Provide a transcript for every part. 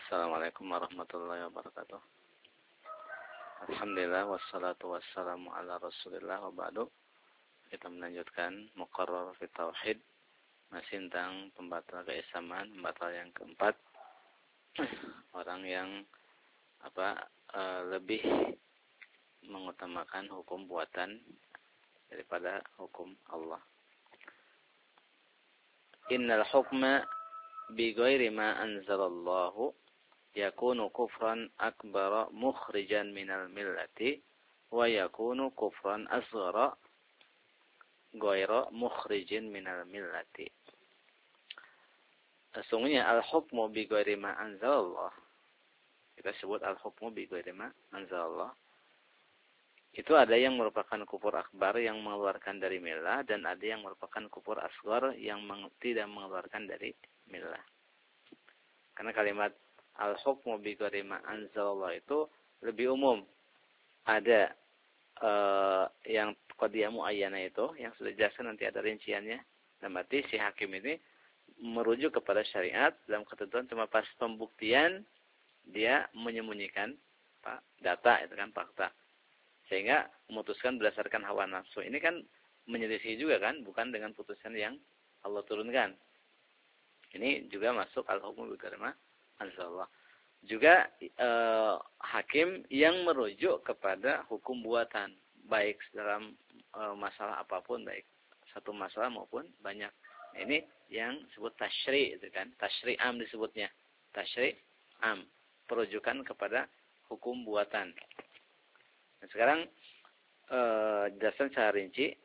Assalamualaikum warahmatullahi wabarakatuh. Alhamdulillah wassalatu wassalamu ala Rasulillah wa ba'du. Kita melanjutkan muqarrar fi tauhid, masih tentang pembatal keislaman, pembatal yang keempat. Orang yang lebih mengutamakan hukum buatan daripada hukum Allah. Innal hukma bi ghairi ma anzalallahu yakunu kufran akbara mukhrijan minal millati wa yakunu kufran asghara ghaira mukhrijin minal millati. Sesungguhnya al-hukmu bi ghairi ma anzalallah, kita sebut al-hukmu bi ghairi ma anzalallah, itu ada yang merupakan kufur akbar yang mengeluarkan dari millah, dan ada yang merupakan kufur asghar yang tidak mengeluarkan dari millah. Karena kalimat al-hukmu bi ghairi ma anzalallah itu lebih umum. Ada yang qadiyah muayyana itu yang sudah dijelaskan, nanti ada rinciannya. Dan berarti si hakim ini merujuk kepada syariat dalam ketentuan, cuma pas pembuktian dia menyembunyikan data, itu kan fakta, sehingga memutuskan berdasarkan hawa nafsu. Ini kan menyelisih juga kan, bukan dengan putusan yang Allah turunkan. Ini juga masuk al-hukmu bi ghairi ma anzalallah. Juga hakim yang merujuk kepada hukum buatan, baik dalam masalah apapun, baik satu masalah maupun banyak. Nah, ini yang disebut tasyri', itu kan, tasyri' am disebutnya. Tasyri' am, perujukan kepada hukum buatan. Nah, sekarang jelaskan secara rinci.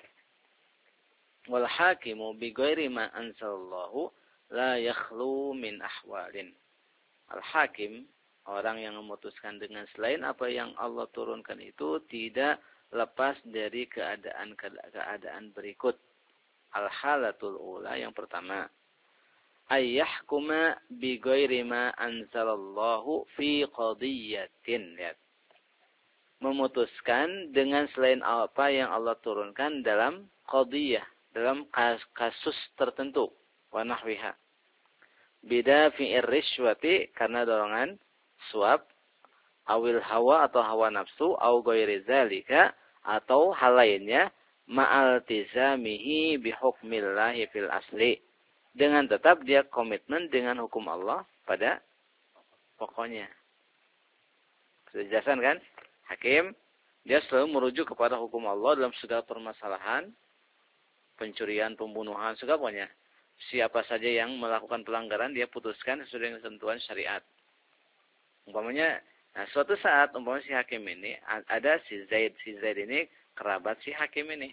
Wal hakimu bi ghairi ma anzalallahu la yakhlu min ahwalin. Al-hakim, orang yang memutuskan dengan selain apa yang Allah turunkan itu, tidak lepas dari keadaan berikut. Al-halatul ula, yang pertama, ayyahkuma bi ghairi ma anzalallahu fi qadiyatin. Lihat. Memutuskan dengan selain apa yang Allah turunkan dalam qadiyah, dalam kasus tertentu, wa nahwiha. Bida fi'ir rishwati, karena dorongan suap, awil hawa atau hawa nafsu, au ghairi zalika, atau hal lainnya, ma'al tizamihi bihukmillahi fil asli, dengan tetap dia komitmen dengan hukum Allah pada pokoknya. Sudah dijelaskan kan? Hakim, dia selalu merujuk kepada hukum Allah dalam segala permasalahan, pencurian, pembunuhan, segala pokoknya. Siapa saja yang melakukan pelanggaran, dia putuskan sesuai dengan ketentuan syariat. Umpamanya, nah suatu saat, umpamanya si hakim ini, ada si Zaid. Si Zaid ini kerabat si hakim ini.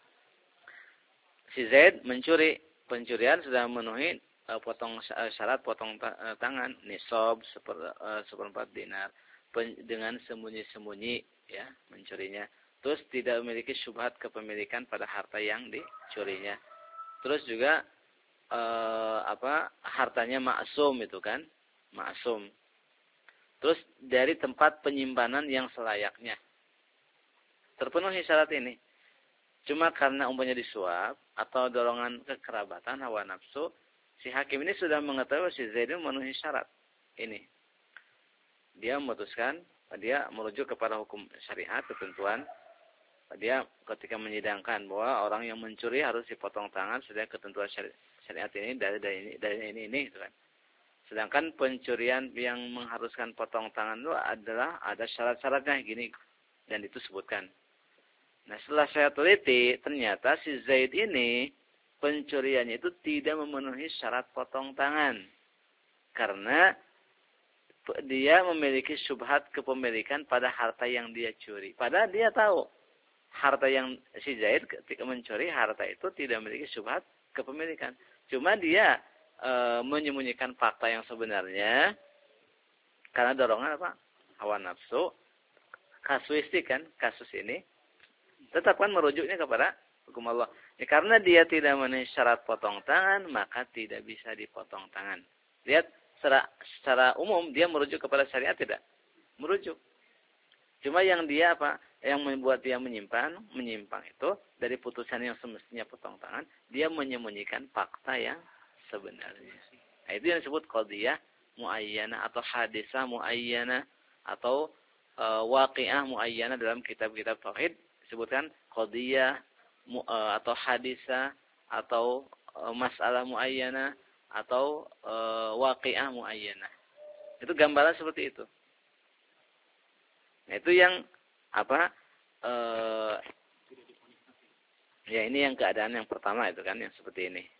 Si Zaid mencuri. Pencurian sudah memenuhi syarat potong tangan, nisab, seperempat dinar. Dengan sembunyi-sembunyi, ya, mencurinya. Terus tidak memiliki syubhat kepemilikan pada harta yang dicurinya. Terus juga hartanya maksum, itu kan, maksum. Terus dari tempat penyimpanan yang selayaknya, terpenuhi syarat ini. Cuma karena umpamanya disuap atau dorongan kekerabatan, hawa nafsu, si hakim ini sudah mengetahui si Zaid memenuhi syarat ini. Dia memutuskan, dia merujuk kepada hukum syariat, ketentuan. Dia ketika menyidangkan bahwa orang yang mencuri harus dipotong tangan sudah ketentuan syariat ini dari ini, gitu kan. Sedangkan pencurian yang mengharuskan potong tangan itu adalah ada syarat-syaratnya gini, dan itu sebutkan. Nah, setelah saya teliti, ternyata si Zaid ini pencuriannya itu tidak memenuhi syarat potong tangan. Karena dia memiliki syubhat kepemilikan pada harta yang dia curi. Padahal dia tahu harta yang si Zaid ketika mencuri, harta itu tidak memiliki syubhat kepemilikan. Cuma dia menyembunyikan fakta yang sebenarnya karena dorongan hawa nafsu, kasuistik kan, kasus ini tetapkan merujuknya kepada hukum Allah. Ya, karena dia tidak memenuhi syarat potong tangan, maka tidak bisa dipotong tangan. Lihat, secara umum dia merujuk kepada syariat tidak? Merujuk. Cuma yang dia yang membuat dia menyimpang itu dari putusan yang semestinya potong tangan, dia menyembunyikan fakta yang sebenarnya. Nah, itu yang disebut qadiyah muayyana atau hadisah muayyana atau waqi'ah muayyana dalam kitab-kitab tauhid disebutkan qadiyah atau hadisah atau masalah muayyana atau waqi'ah muayyana. Itu gambaran seperti itu. Nah, itu yang apa? Ya ini yang keadaan yang pertama itu kan yang seperti ini.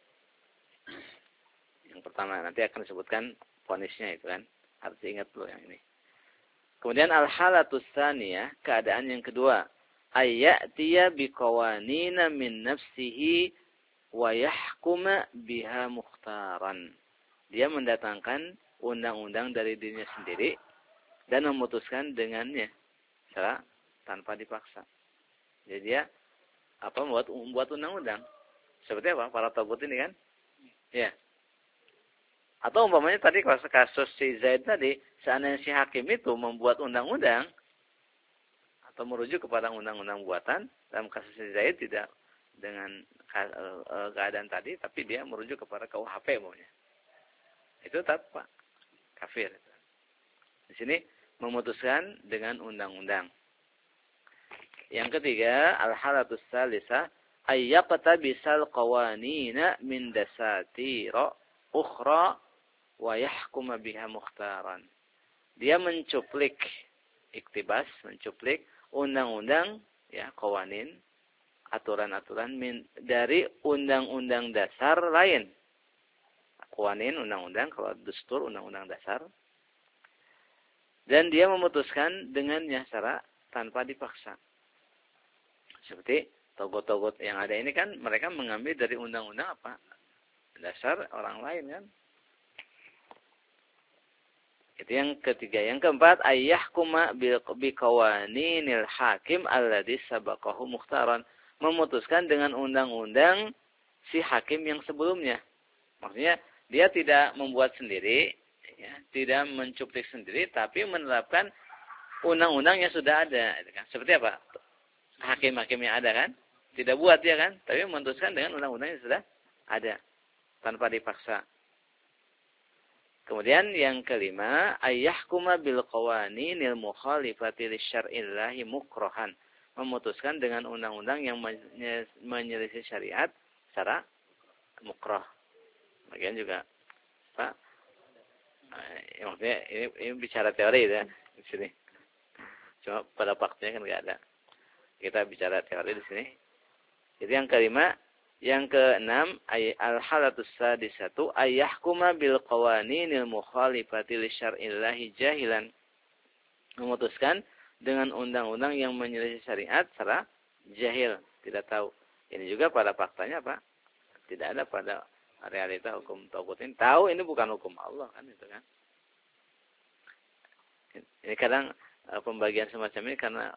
Yang pertama nanti akan disebutkan ponisnya itu kan. Harus ingat dulu yang ini. Kemudian al-halatus tsaniyah, keadaan yang kedua, ayyatiya biqawanina min nafsihi wa yahkuma biha mukhtaran. Dia mendatangkan undang-undang dari dirinya sendiri dan memutuskan dengannya secara tanpa dipaksa. Jadi dia membuat undang-undang. Seperti apa? Para tagut ini kan? Ya. Atau umpamanya tadi kasus si Zaid tadi, seandainya si hakim itu membuat undang-undang atau merujuk kepada undang-undang buatan, dalam kasus si Zaid tidak dengan keadaan tadi, tapi dia merujuk kepada KUHP maunya. Itu tetap kafir. Di sini memutuskan dengan undang-undang. Yang ketiga, al-halatus tsalisah ayyaqtabisal qawanina min dasatira ukhra wa yahkuma biha mukhtaran. Dia mencuplik iktibas, mencuplik undang-undang ya qawanin, aturan-aturan dari undang-undang dasar lain. Qawanin undang-undang, kalau dustur undang-undang dasar. Dan dia memutuskan dengannya secara tanpa dipaksa. Seperti togot-togot yang ada ini kan mereka mengambil dari undang-undang apa? Dasar orang lain kan. Itu yang ketiga. Yang keempat, ayyahkuma biqawaninil hakim alladhi sabaqahu mukhtaran. Memutuskan dengan undang-undang si hakim yang sebelumnya. Maksudnya dia tidak membuat sendiri, ya, tidak mencuplik sendiri, tapi menerapkan undang-undang yang sudah ada. Seperti apa? Hakim-hakim yang ada kan? Tidak buat dia kan? Tapi memutuskan dengan undang-undang yang sudah ada. Tanpa dipaksa. Kemudian yang kelima, ayyahkuma bil qawaninil mukhalifati lisyar'illahi mukrohan. Memutuskan dengan undang-undang yang menyelisih syariat secara mukroh. Bagian juga Pak. Maksudnya ini bicara teori ya di sini. Cuma pada faktanya kan enggak ada. Kita bicara teori di sini. Jadi yang kelima, yang keenam, al-halatus sadisatu ayyahkuma bil qawaninil mukhalifati lisyar'illahi jahilan. Memutuskan dengan undang-undang yang menyelisih syariat secara jahil, tidak tahu. Ini juga pada faktanya Pak, tidak ada pada realita hukum tagut ini. Tahu ini bukan hukum Allah kan itu kan. Ini kadang pembagian semacam ini karena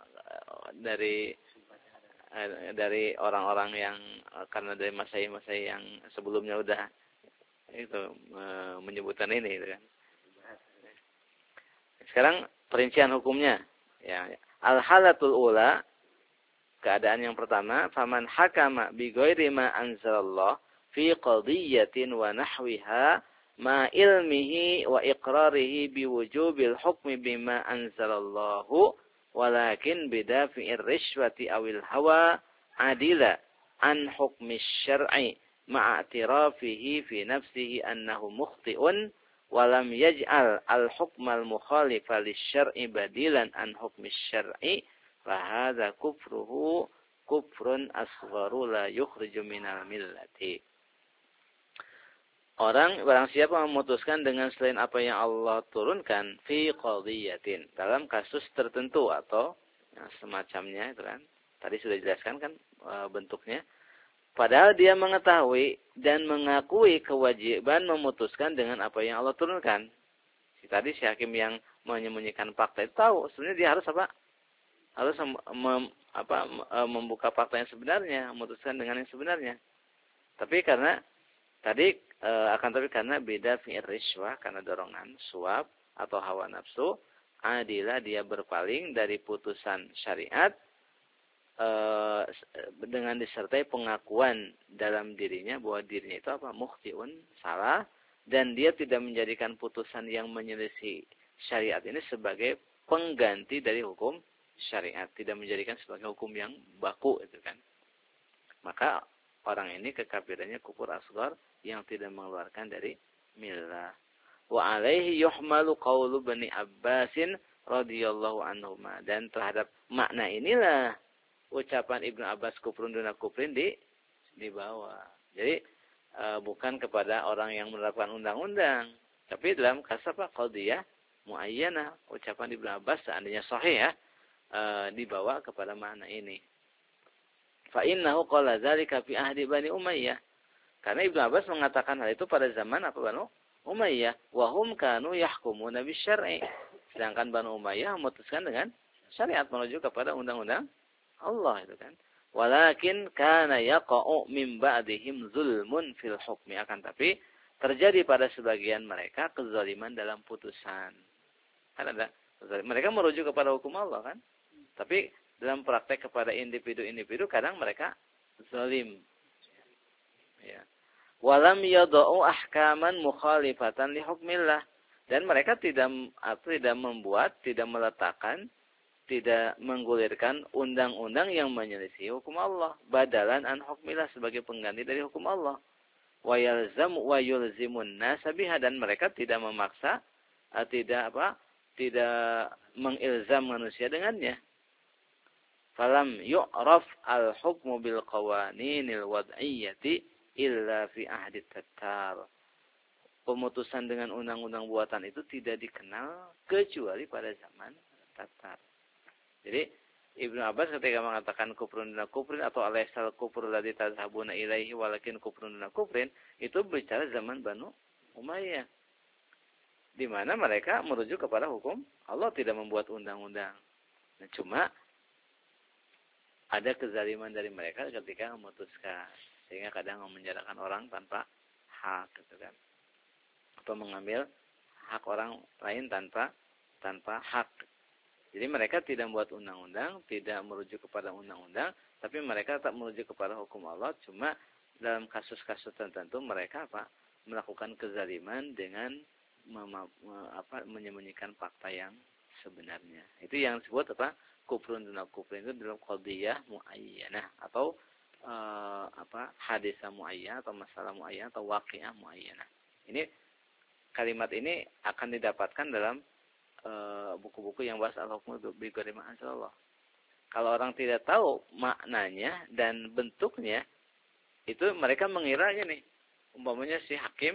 dari orang-orang yang karena dari masai-masai yang sebelumnya udah itu menyebutkan ini gitu kan. Sekarang perincian hukumnya ya. Al-halatul ula, keadaan yang pertama, faman hakama bi ghairi ma anzalallah fi qadiyatin wa nahwiha ma ilmihi wa iqrarihi bi wujubil hukmi bima anzalallahu walakin bidafi'ir rishwati awil hawa adila an hukmi syar'i ma'atirafihi fi nafsihi annahu mukhti'un walam yaj'al al-hukmal mukhalifa lisyar'i badilan an hukmi syar'i fahadha kufruhu kufrun asgharu la yukhriju minal millati. Orang barang siapa memutuskan dengan selain apa yang Allah turunkan fi qadiyatin dalam kasus tertentu atau yang semacamnya itu kan. Tadi sudah dijelaskan kan bentuknya. Padahal dia mengetahui dan mengakui kewajiban memutuskan dengan apa yang Allah turunkan. Tadi si hakim yang menyembunyikan fakta itu tahu sebenarnya dia harus apa? Harus membuka fakta yang sebenarnya, memutuskan dengan yang sebenarnya. Tapi karena karena beda fi'ir rishwah, karena dorongan suap atau hawa nafsu, adilah dia berpaling dari putusan syariat dengan disertai pengakuan dalam dirinya bahwa dirinya itu apa? Mukhtiun, salah, dan dia tidak menjadikan putusan yang menyelisih syariat ini sebagai pengganti dari hukum syariat, tidak menjadikan sebagai hukum yang baku itu kan. Maka orang ini kekafirannya kufur asghar yang tidak mengeluarkan dari millah. Wa alaihi yuhmalu qaulu Bani Abbasin radhiyallahu anhuma, dan terhadap makna inilah ucapan Ibnu Abbas kufrun duna kufrin dibawa. Jadi bukan kepada orang yang menerapkan undang-undang, tapi dalam kasus apa? Qadiyah muayyanah. Ucapan Ibnu Abbas seandainya sahih ya, dibawa kepada makna ini. Fa innahu qala dzalika fi ahdi Bani Umayyah. Karena Ibnu Abbas mengatakan hal itu pada zaman apa Bani Umayyah, wa hum kanu yahkumuna bisyar'i. Sedangkan Bani Umayyah memutuskan dengan syariat, menuju kepada undang-undang Allah itu kan. Walakin kana yaqa'u min ba'dihim zulmun fil hukmi, akan tapi terjadi pada sebagian mereka kezaliman dalam putusan. Kan ada mereka merujuk kepada hukum Allah kan. Tapi dalam praktek kepada individu-individu kadang mereka zalim. Ya. Walam yadau ahkaman mukhalifatan li hukmillah, dan mereka tidak membuat, tidak meletakkan, tidak menggulirkan undang-undang yang menyelisih hukum Allah, badalan an hukmillah, sebagai pengganti dari hukum Allah. Wa yalzam wa yulzimun nas biha, dan mereka tidak memaksa, tidak mengilzam manusia dengannya. Falam yu'raf al-hukmu bil qawaninil wad'iyyati illa fi ahdi tatar. Pemutusan dengan undang-undang buatan itu tidak dikenal kecuali pada zaman Tatar. Jadi Ibnu Abbas ketika mengatakan kufrun duna kufrin atau alaysal kufru ladzi tadhhabuna ilaihi walakin kufrun duna kufrin, itu bicara zaman Banu Umayyah, di mana mereka merujuk kepada hukum Allah, tidak membuat undang-undang. Nah, cuma ada kezaliman dari mereka ketika memutuskan, sehingga kadang memenjarakan orang tanpa hak gitu kan, atau mengambil hak orang lain tanpa hak. Jadi mereka tidak membuat undang-undang, tidak merujuk kepada undang-undang, tapi mereka tetap merujuk kepada hukum Allah. Cuma dalam kasus-kasus tertentu mereka melakukan kezaliman dengan menyembunyikan fakta yang sebenarnya. Itu yang disebut kufrun duna kufrin, itu dalam qadiyah muayyanah atau hadisah muayyanah atau masalah muayyanah atau waqi'ah muayyanah. Ini kalimat ini akan didapatkan dalam buku-buku yang bahas al-hukmu bi ghairi ma anzalallah. Kalau orang tidak tahu maknanya dan bentuknya, itu mereka mengiranya nih, umpamanya si hakim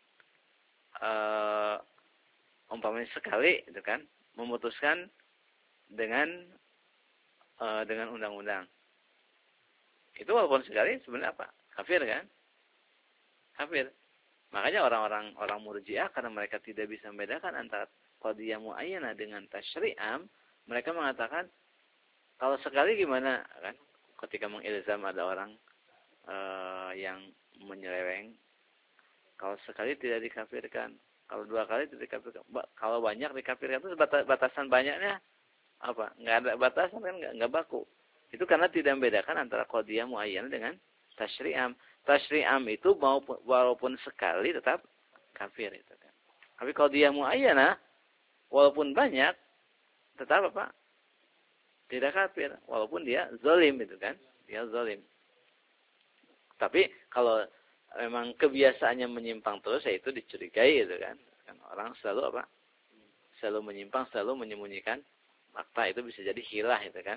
umpamanya sekali itu kan memutuskan dengan undang-undang. Itu walaupun sekali sebenarnya kafir kan? Kafir. Makanya orang Murji'ah, karena mereka tidak bisa membedakan antara qadiyah muayyanah dengan tasyri'am, mereka mengatakan kalau sekali gimana kan? Ketika mengilzam ada orang yang menyeleweng, kalau sekali tidak dikafirkan, kalau dua kali tidak dikafirkan, kalau banyak dikafirkan, itu batasan banyaknya apa? Nggak ada batasan kan, nggak baku. Itu karena tidak membedakan antara qadiyah muayyanah dengan tasyri'am. Tasyri'am itu walaupun sekali tetap kafir itu kan. Tapi qadiyah muayyanah walaupun banyak tetap tidak kafir, walaupun dia zalim itu kan. Dia zalim. Tapi kalau memang kebiasaannya menyimpang terus, ya itu dicurigai gitu kan. Orang selalu selalu menyimpang, selalu menyembunyikan fakta, itu bisa jadi hilah itu kan.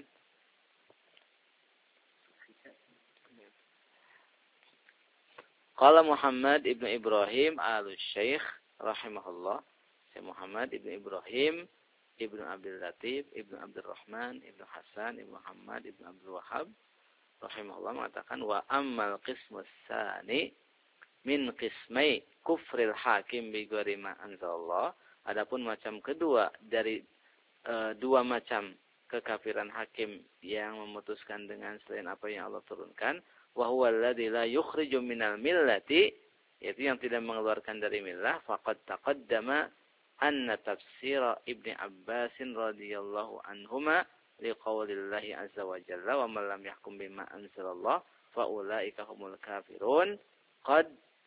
Qala Muhammad ibnu Ibrahim al-Syekh rahimahullah. Syekh Muhammad ibnu Ibrahim ibnu Abdul Latif ibnu Abdul Rahman ibnu Hasan ibnu Muhammad ibnu Abdul Wahhab rahimahullah mengatakan, wa ammal qismus tsani min qismai kufril hakim bi ghairi ma anzalallah. Adapun macam kedua dari dua macam kekafiran hakim yang memutuskan dengan selain apa yang Allah turunkan, wa huwa alladzi la yukhriju minal millati, yaitu yang tidak mengeluarkan dari millah. Faqad taqaddama anna tafsira Ibnu Abbas radhiyallahu anhuma liqaulillahi azza wa jalla wa man lam yahkum bima anzalallah fa ulaika humul kafirun qad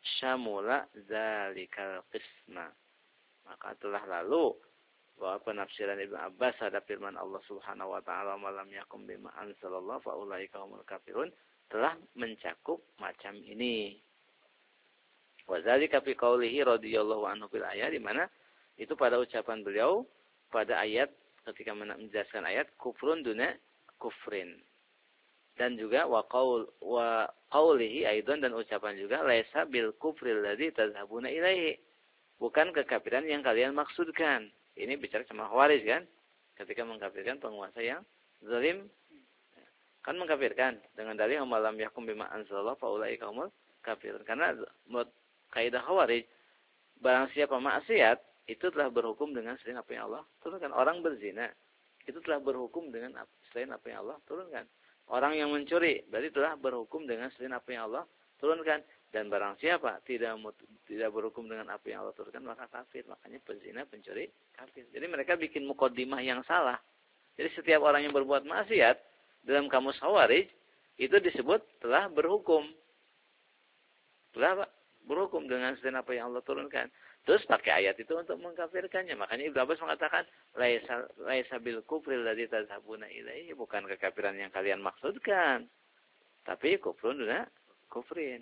syamula zalikal qisma. Maka telah lalu bahwa penafsiran Ibnu Abbas terhadap firman Allah Subhanahu wa taala malam yakum bima anzalallahu fa ulaika humul kafirun telah mencakup macam ini. Wa zalika fi qaulihi radhiyallahu anhu fil ayat, di mana itu pada ucapan beliau pada ayat ketika menjelaskan ayat kufrun duna kufrin. Dan juga wa qaulihi aidan, dan ucapan juga laisa bil kufril ladzi tadhhabuna ilaihi. Bukan kekafiran yang kalian maksudkan. Ini bicara sama Khawarij kan? Ketika mengkafirkan penguasa yang zalim, kan mengkafirkan dengan dalil malam yakum bima anzalallahu fa ulaika humul kafirun. Karena menurut kaidah Khawarij, barang siapa maksiat itu telah berhukum dengan selain apa yang Allah turunkan. Orang berzina itu telah berhukum dengan selain apa yang Allah turunkan. Orang yang mencuri berarti telah berhukum dengan selain apa yang Allah turunkan. Dan barang siapa tidak berhukum dengan apa yang Allah turunkan maka kafir. Makanya penzina, pencuri, kafir. Jadi mereka bikin muqaddimah yang salah. Jadi setiap orang yang berbuat maksiat dalam kamus Khawarij itu disebut telah berhukum. Telah berhukum dengan selain apa yang Allah turunkan. Terus pakai ayat itu untuk mengkafirkannya. Makanya Ibnu Abbas mengatakan laisa bil kufril ladzi tadhhabuna ilaihi, bukan kekafiran yang kalian maksudkan, tapi kufrun duna kufrin.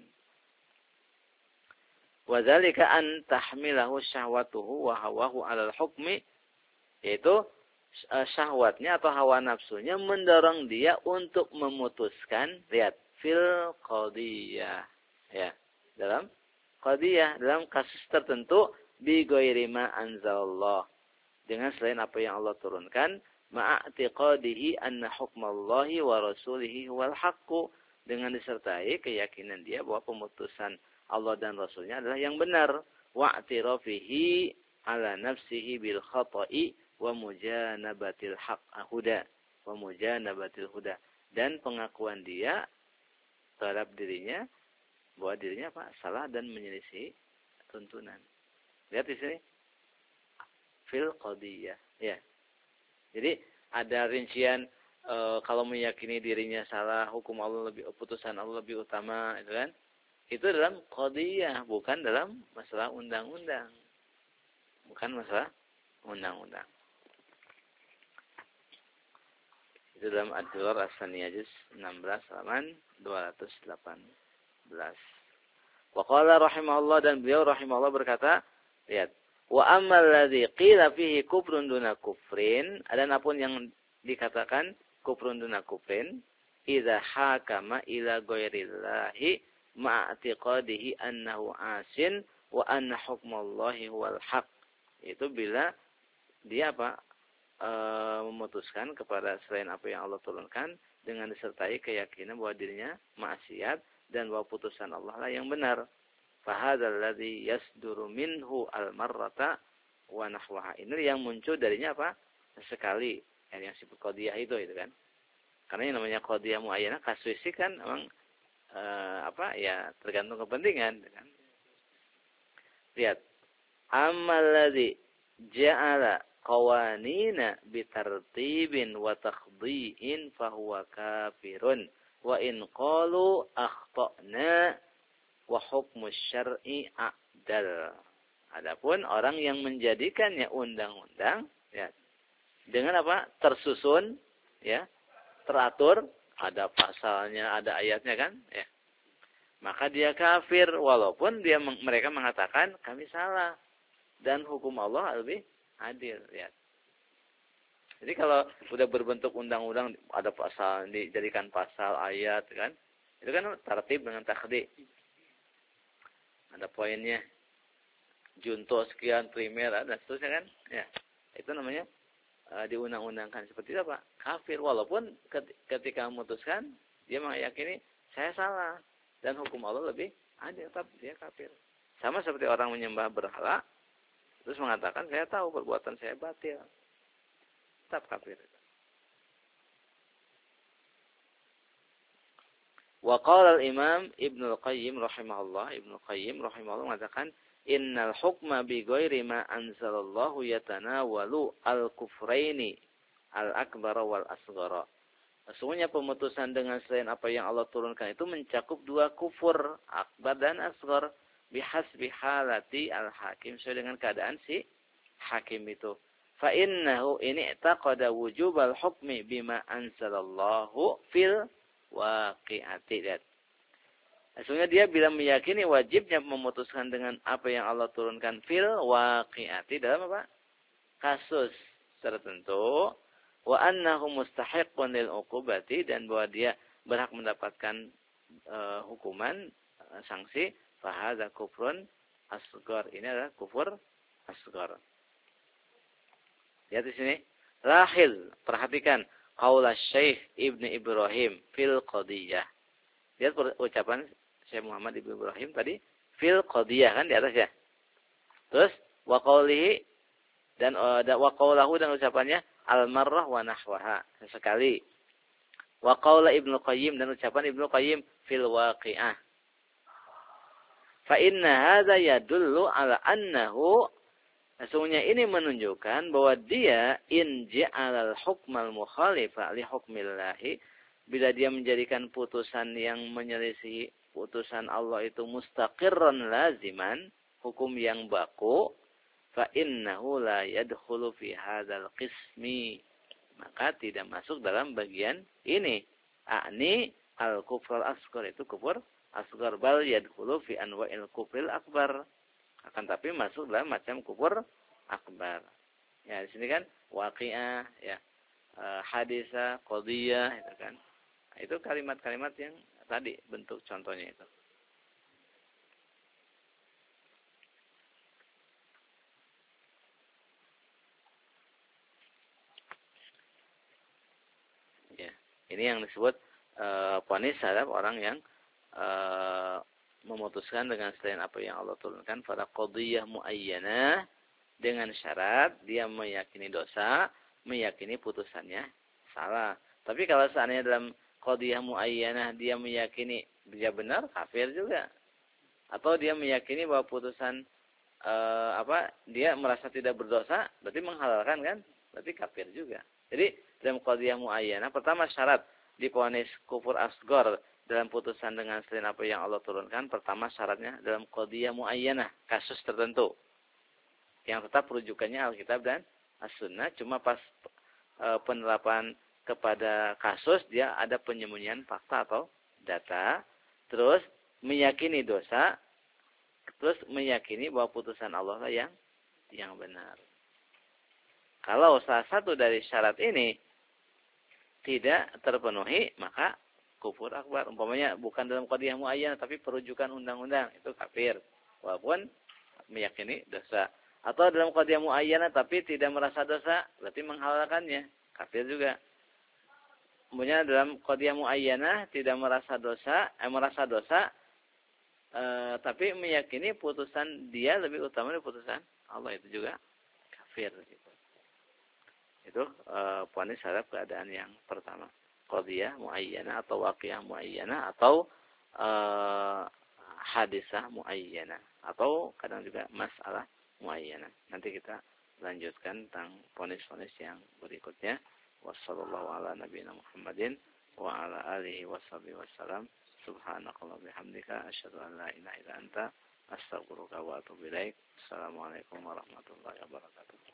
Wa dzalika an tahmilahu syahwatuhu wa hawahu 'alal hukmi, yaitu syahwatnya atau hawa nafsunya mendorong dia untuk memutuskan, lihat, fil qadiyah, ya, dalam qadiyah, dalam kasus tertentu, bi ghairi ma anzalallah, dengan selain apa yang Allah turunkan, ma'atiqadihi anna hukmallahi wa rasulihi huwal haqqu, dengan disertai keyakinan dia bahwa pemutusan Allah dan Rasulnya adalah yang benar, wa'tirafihi ala nafsihi bil khata'i wa mujanabatil huda, wa mujanabatil huda, dan pengakuan dia terhadap dirinya bahwa dirinya apa? Salah dan menyelisih tuntunan. Lihat di sini fil qadiyah, ya. Jadi ada rincian kalau meyakini dirinya salah, hukum Allah lebih, putusan Allah lebih utama, itu kan? Itu dalam qadiyah, bukan dalam masalah undang-undang. Bukan masalah undang-undang. Itu dalam Ad-Durar As-Saniyah juz 16 halaman 218. Wa qala rahimahullah, dan beliau rahimahullah berkata, lihat, wa ammal ladzi qila fihi kufrun duna kufrin, adapun yang dikatakan kufrun duna kufrin, idza hakama ila ghairillahi ma'atiqadihi annahu asin wa anna hukmallahi huwal haq. Itu bila dia apa? Memutuskan kepada selain apa yang Allah turunkan dengan disertai keyakinan bahwa dirinya maksiat dan bahwa putusan Allah lah yang benar. Fa hadzal ladzi yasduru minhu al-marrata wa nahwaha. Ini yang muncul darinya apa? Sekali, yang disebut qadiyah itu kan. Karena yang namanya qadiyah muayyanah kasuistik kan memang ya tergantung kepentingan kan. Lihat, ammal ladzi ja'ala qawanina bitartibin wa takhdhi'in fa huwa kafirun wa in qalu akhtana wa hukmus syar'i a'dal. Adapun orang yang menjadikannya undang-undang, ya, dengan apa? Tersusun, ya, teratur, ada pasalnya, ada ayatnya kan, ya. Maka dia kafir walaupun mereka mengatakan kami salah dan hukum Allah lebih adil, ya. Jadi kalau sudah berbentuk undang-undang, ada pasal dijadikan pasal ayat kan, itu kan tertib dengan takhdi. Ada poinnya, junto sekian primer dan seterusnya kan, ya. Itu namanya diundang-undangkan seperti itu, Pak. Kafir walaupun ketika memutuskan dia meyakini saya salah dan hukum Allah lebih adil, tetap dia kafir. Sama seperti orang menyembah berhala terus mengatakan saya tahu perbuatan saya batil, tetap kafir. Wa qala al-Imam Ibnu Qayyim rahimahullah, mengatakan innal hukma bi ghairi ma anzalallahu yatanawalu al-kufraini al-akbar wal asghara. Sesungguhnya pemutusan dengan selain apa yang Allah turunkan itu mencakup dua kufur, akbar dan asghar. bihasbi halati al-hakim, sesuai dengan keadaan si hakim itu. Fa innahu ini i'taqada wujubal hukmi bima anzalallahu fil waqi'ati. Sesungguhnya dia bila meyakini wajibnya memutuskan dengan apa yang Allah turunkan fil waqi'ati, dalam apa? Kasus tertentu, wa annahu mustahiqqun lil uqubati, dan bahwa dia berhak mendapatkan hukuman, sanksi, fa hadza kufrun asghar. Ini adalah kufur asghar. Lihat di sini. Rahil, perhatikan qaula Syekh Ibnu Ibrahim fil qadiyah. Lihat ucapan Syekh Muhammad Ibnu Ibrahim tadi fil qadiyah, kan di atas ya. Terus wa qaulihi, dan wa qaulahu, dan ucapannya al-marrah wa nahwaha, sesekali. Wa qaula Ibnu Qayyim, dan ucapan Ibnu Qayyim fil waqi'ah. Fa inna hadza yadullu ala annahu, sesungguhnya ini menunjukkan bahwa dia in ja'alal hukmal mukhalifa li hukmillahi, bila dia menjadikan putusan yang menyelisihi putusan Allah itu mustaqirran laziman, hukum yang baku, fa innahu la yadkhulu fi hadzal qismi, maka tidak masuk dalam bagian ini. Ani al-kufr al-asghar, itu kufur asghar, bal yadkhulu fi anwa'il kufril akbar, akan tapi masuk dalam macam kufur akbar. Ya, di sini kan waqi'ah, ya, hadisah, qadiyah, itu kan. Itu kalimat-kalimat yang tadi bentuk contohnya itu. Ya, ini yang disebut vonis terhadap orang yang memutuskan dengan selain apa yang Allah turunkan pada qadiyah muayyanah, dengan syarat dia meyakini dosa, meyakini putusannya salah. Tapi kalau seandainya dalam qadiyah muayyanah dia meyakini dia benar, kafir juga. Atau dia meyakini bahwa putusan dia merasa tidak berdosa, berarti menghalalkan, kan? Berarti kafir juga. Jadi dalam qadiyah muayyanah, pertama syarat divonis kufur asghar dalam putusan dengan selain apa yang Allah turunkan, pertama syaratnya dalam qadiyah muayyanah, kasus tertentu yang tetap rujukannya Alkitab dan As-Sunnah, cuma pas penerapan kepada kasus dia ada penyembunyian fakta atau data, terus meyakini dosa, terus meyakini bahwa putusan Allah lah yang benar. Kalau salah satu dari syarat ini tidak terpenuhi, maka kufur akbar. Umpamanya bukan dalam qadiyah muayyanah tapi perujukan undang-undang, itu kafir walaupun meyakini dosa. Atau dalam qadiyah muayyanah tapi tidak merasa dosa, berarti menghalalkannya, kafir juga. Kemudian dalam qadiyah muayyanah tidak merasa dosa, tapi meyakini putusan dia lebih utama dari putusan Allah, itu juga kafir gitu. Itu vonis terhadap keadaan yang pertama, qadiyah muayyanah atau waqiah muayyanah atau hadisah muayyanah, atau kadang juga masalah muayyanah. Nanti kita lanjutkan tentang vonis-vonis yang berikutnya. Wassallallahu ala nabiyina Muhammadin wa ala alihi washabihi wasallam. Subhanakallah bihamdika asyhadu an la ilaha illa anta astaghfiruka wa atubu ilaik. Assalamualaikum warahmatullahi wabarakatuh.